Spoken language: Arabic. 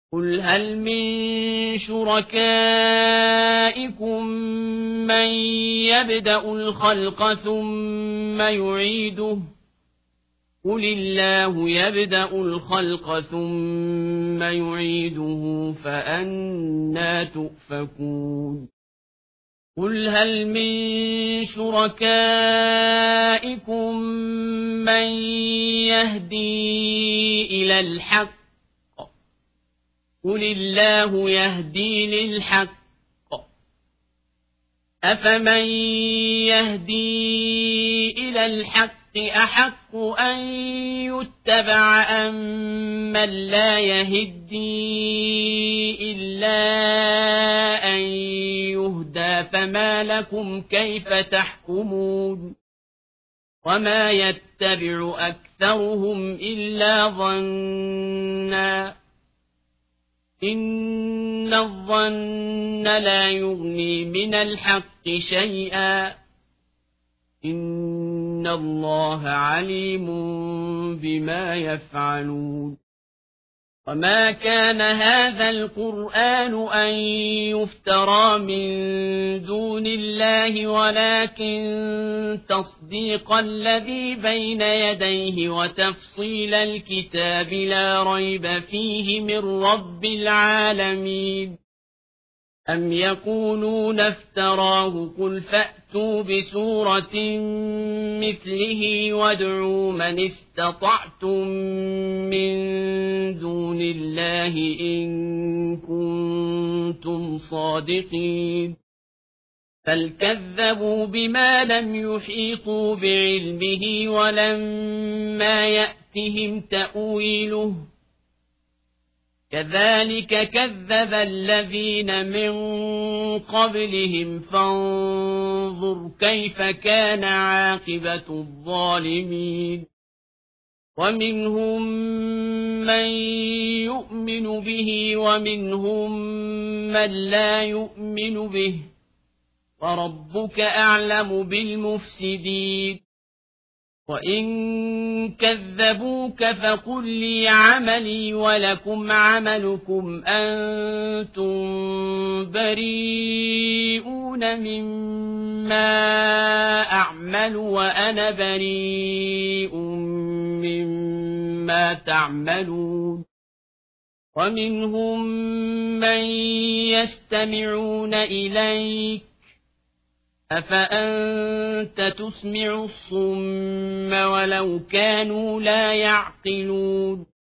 قل هل من شركائكم من يبدأ الخلق ثم يعيده قل الله يبدأ الخلق ثم يعيده فأنى تؤفكون قل هل من شركائكم من يهدي إلى الحق قل الله يهدي للحق أفمن يهدي إلى الحق أحق أن يتبع أم من لا يهدي إلا أن يهدى فما لكم كيف تحكمون وما يتبع أكثرهم إلا ظنا إن الظن لا يغني من الحق شيئا إن الله عليم بما يفعلون وما كان هذا القرآن أن يفترى من دون الله ولكن تصديق الذي بين يديه وتفصيل الكتاب لا ريب فيه من رب العالمين أم يقولون افتراه قل فأتوا بسورة مثله وادعوا من استطعتم من دون الله إن كنتم صادقين بل كذبوا بما لم يحيطوا بعلمه ولما يأتهم تأويله كذلك كذب الذين من قبلهم فانظر كيف كان عاقبة الظالمين ومنهم من يؤمن به ومنهم من لا يؤمن به وربك أعلم بالمفسدين وإن كذبوك فقل لي عملي ولكم عملكم أنتم بريئون مما أعمل وأنا بريء مما تعملون ومنهم من يستمعون إليك أفأنت تسمع الصم ولو كانوا لا يعقلون